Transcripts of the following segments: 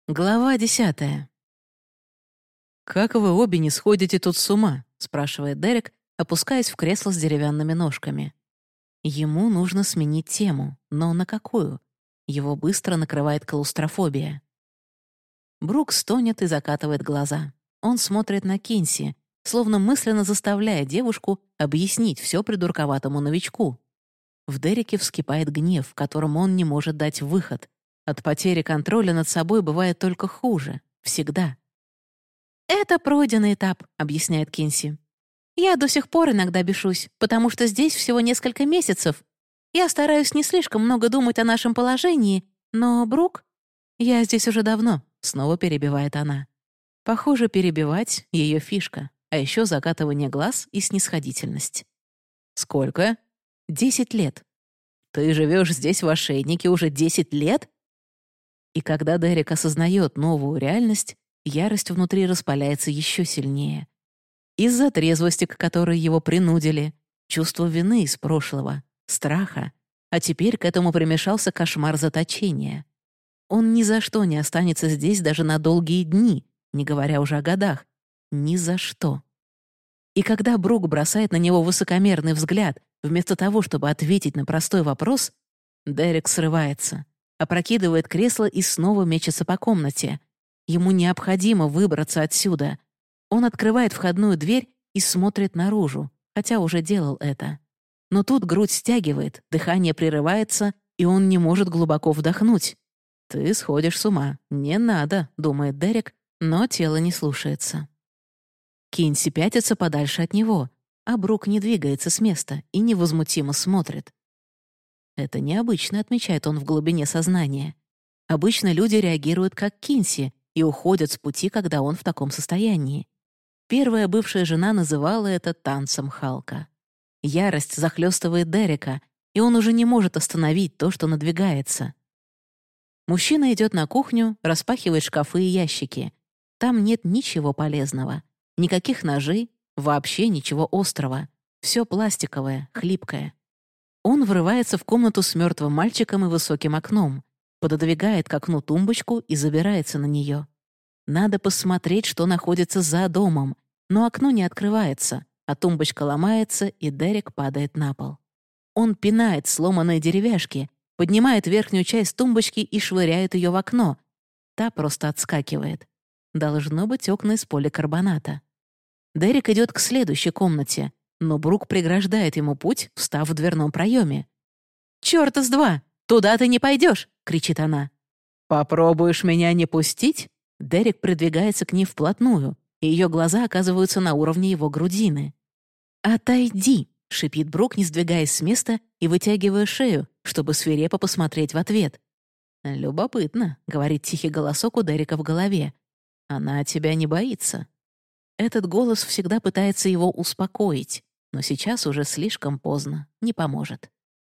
Глава 10. «Как вы обе не сходите тут с ума?» — спрашивает Дерек, опускаясь в кресло с деревянными ножками. Ему нужно сменить тему, но на какую? Его быстро накрывает клаустрофобия. Брук стонет и закатывает глаза. Он смотрит на Кинси, словно мысленно заставляя девушку объяснить все придурковатому новичку. В Дереке вскипает гнев, которому он не может дать выход. От потери контроля над собой бывает только хуже. Всегда. «Это пройденный этап», — объясняет Кинси. «Я до сих пор иногда бешусь, потому что здесь всего несколько месяцев. Я стараюсь не слишком много думать о нашем положении, но, Брук, я здесь уже давно», — снова перебивает она. Похоже, перебивать — ее фишка, а еще закатывание глаз и снисходительность. «Сколько?» 10 лет. «Ты живешь здесь в ошейнике уже 10 лет?» И когда Дерек осознает новую реальность, ярость внутри распаляется еще сильнее. Из-за трезвости, к которой его принудили, чувство вины из прошлого, страха, а теперь к этому примешался кошмар заточения. Он ни за что не останется здесь даже на долгие дни, не говоря уже о годах. Ни за что. И когда Брук бросает на него высокомерный взгляд, вместо того, чтобы ответить на простой вопрос, Дерек срывается, опрокидывает кресло и снова мечется по комнате. Ему необходимо выбраться отсюда. Он открывает входную дверь и смотрит наружу, хотя уже делал это. Но тут грудь стягивает, дыхание прерывается, и он не может глубоко вдохнуть. «Ты сходишь с ума. Не надо», — думает Дерек, но тело не слушается. Кинси пятится подальше от него, а Брук не двигается с места и невозмутимо смотрит. Это необычно, отмечает он в глубине сознания. Обычно люди реагируют как Кинси и уходят с пути, когда он в таком состоянии. Первая бывшая жена называла это танцем Халка. Ярость захлестывает Дерека, и он уже не может остановить то, что надвигается. Мужчина идет на кухню, распахивает шкафы и ящики. Там нет ничего полезного. Никаких ножей, вообще ничего острого. Все пластиковое, хлипкое. Он врывается в комнату с мертвым мальчиком и высоким окном, пододвигает к окну тумбочку и забирается на нее. Надо посмотреть, что находится за домом, но окно не открывается, а тумбочка ломается, и Дерек падает на пол. Он пинает сломанные деревяшки, поднимает верхнюю часть тумбочки и швыряет ее в окно. Та просто отскакивает. Должно быть окна из поликарбоната. Дерек идет к следующей комнате, но Брук преграждает ему путь, встав в дверном проеме. «Чёрта с два! Туда ты не пойдешь!» — кричит она. «Попробуешь меня не пустить?» Дерек придвигается к ней вплотную, и ее глаза оказываются на уровне его грудины. «Отойди!» — шипит Брук, не сдвигаясь с места и вытягивая шею, чтобы свирепо посмотреть в ответ. «Любопытно», — говорит тихий голосок у Дерека в голове. «Она тебя не боится». Этот голос всегда пытается его успокоить, но сейчас уже слишком поздно, не поможет.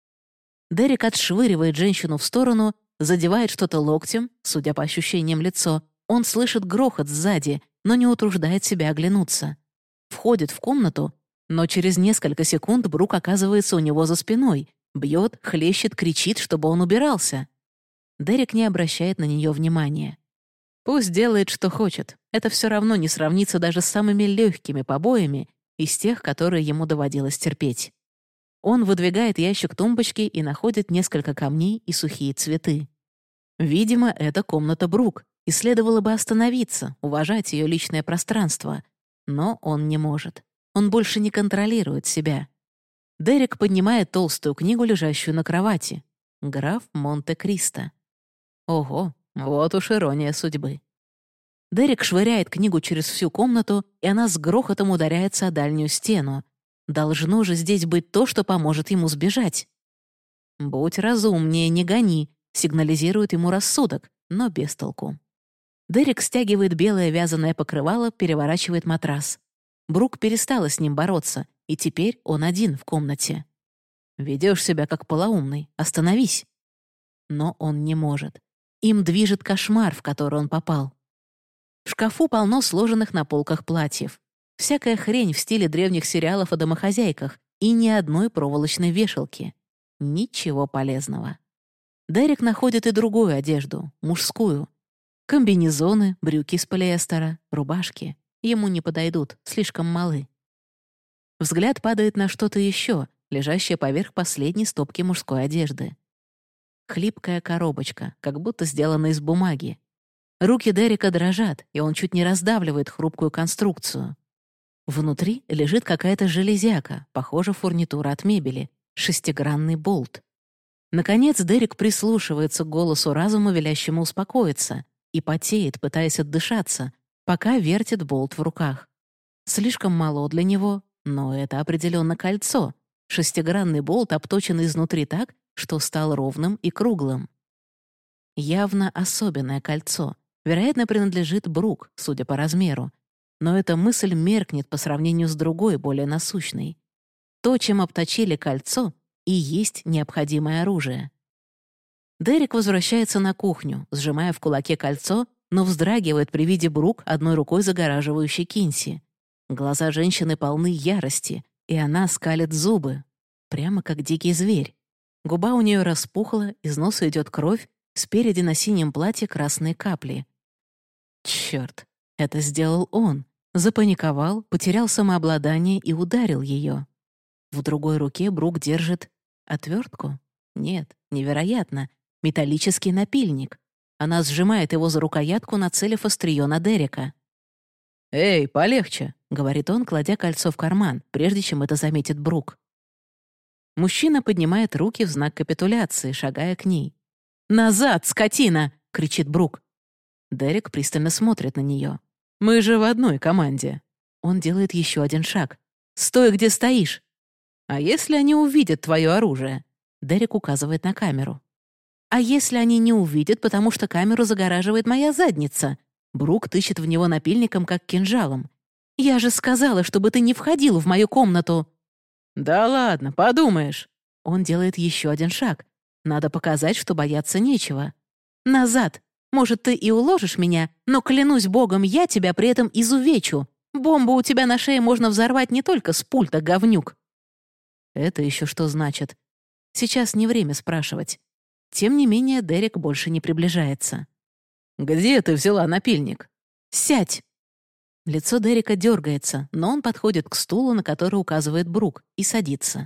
Дерек отшвыривает женщину в сторону, задевает что-то локтем, судя по ощущениям лицо. Он слышит грохот сзади, но не утруждает себя оглянуться. Входит в комнату, но через несколько секунд Брук оказывается у него за спиной, бьет, хлещет, кричит, чтобы он убирался. Дерек не обращает на нее внимания. Пусть делает, что хочет. Это все равно не сравнится даже с самыми легкими побоями из тех, которые ему доводилось терпеть. Он выдвигает ящик тумбочки и находит несколько камней и сухие цветы. Видимо, это комната Брук, и следовало бы остановиться, уважать ее личное пространство. Но он не может. Он больше не контролирует себя. Дерек поднимает толстую книгу, лежащую на кровати. «Граф Монте-Кристо». Ого, вот уж ирония судьбы. Дерек швыряет книгу через всю комнату, и она с грохотом ударяется о дальнюю стену. Должно же здесь быть то, что поможет ему сбежать. «Будь разумнее, не гони», — сигнализирует ему рассудок, но без толку. Дерек стягивает белое вязаное покрывало, переворачивает матрас. Брук перестала с ним бороться, и теперь он один в комнате. «Ведешь себя как полоумный. Остановись». Но он не может. Им движет кошмар, в который он попал. В шкафу полно сложенных на полках платьев. Всякая хрень в стиле древних сериалов о домохозяйках и ни одной проволочной вешалки. Ничего полезного. Дерек находит и другую одежду, мужскую. Комбинезоны, брюки из полиэстера, рубашки. Ему не подойдут, слишком малы. Взгляд падает на что-то еще, лежащее поверх последней стопки мужской одежды. Хлипкая коробочка, как будто сделана из бумаги. Руки Дерека дрожат, и он чуть не раздавливает хрупкую конструкцию. Внутри лежит какая-то железяка, похоже, фурнитура от мебели, шестигранный болт. Наконец Дерек прислушивается к голосу разума, велящему успокоиться, и потеет, пытаясь отдышаться, пока вертит болт в руках. Слишком мало для него, но это определенно кольцо. Шестигранный болт обточен изнутри так, что стал ровным и круглым. Явно особенное кольцо. Вероятно, принадлежит Брук, судя по размеру. Но эта мысль меркнет по сравнению с другой, более насущной. То, чем обточили кольцо, и есть необходимое оружие. Дерек возвращается на кухню, сжимая в кулаке кольцо, но вздрагивает при виде Брук, одной рукой загораживающей Кинси. Глаза женщины полны ярости, и она скалит зубы, прямо как дикий зверь. Губа у нее распухла, из носа идет кровь, спереди на синем платье красные капли. Черт, это сделал он. Запаниковал, потерял самообладание и ударил ее. В другой руке Брук держит отвертку? Нет, невероятно. Металлический напильник. Она сжимает его за рукоятку, нацелив острие на Дерека. «Эй, полегче», — говорит он, кладя кольцо в карман, прежде чем это заметит Брук. Мужчина поднимает руки в знак капитуляции, шагая к ней. «Назад, скотина!» — кричит Брук. Дерек пристально смотрит на нее. «Мы же в одной команде». Он делает еще один шаг. «Стой, где стоишь!» «А если они увидят твое оружие?» Дерек указывает на камеру. «А если они не увидят, потому что камеру загораживает моя задница?» Брук тычет в него напильником, как кинжалом. «Я же сказала, чтобы ты не входил в мою комнату!» «Да ладно, подумаешь!» Он делает еще один шаг. Надо показать, что бояться нечего. «Назад! Может, ты и уложишь меня, но, клянусь богом, я тебя при этом изувечу. Бомбу у тебя на шее можно взорвать не только с пульта, говнюк!» Это еще что значит? Сейчас не время спрашивать. Тем не менее, Дерек больше не приближается. «Где ты взяла напильник?» «Сядь!» Лицо Дерека дергается, но он подходит к стулу, на который указывает Брук, и садится.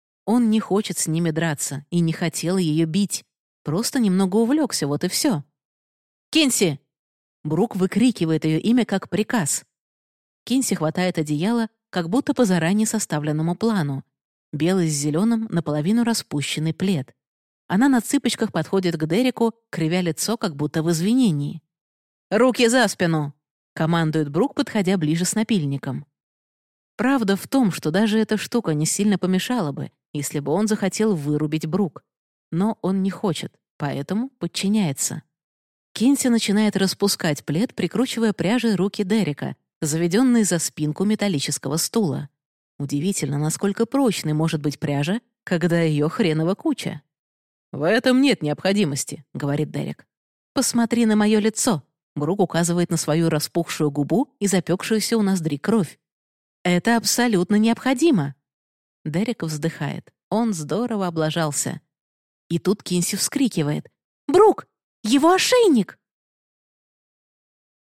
Он не хочет с ними драться и не хотел ее бить. Просто немного увлекся, вот и все. «Кинси!» Брук выкрикивает ее имя как приказ. Кинси хватает одеяло, как будто по заранее составленному плану. Белый с зеленым, наполовину распущенный плед. Она на цыпочках подходит к Дереку, кривя лицо, как будто в извинении. «Руки за спину!» — командует Брук, подходя ближе с напильником. Правда в том, что даже эта штука не сильно помешала бы, если бы он захотел вырубить Брук. Но он не хочет, поэтому подчиняется. Кинси начинает распускать плед, прикручивая пряжей руки Дерека, заведенные за спинку металлического стула. Удивительно, насколько прочной может быть пряжа, когда ее хреново куча. «В этом нет необходимости», — говорит Дерек. «Посмотри на мое лицо», — Брук указывает на свою распухшую губу и запекшуюся у ноздри кровь. «Это абсолютно необходимо». Дерек вздыхает. Он здорово облажался. И тут Кинси вскрикивает. «Брук! Его ошейник!»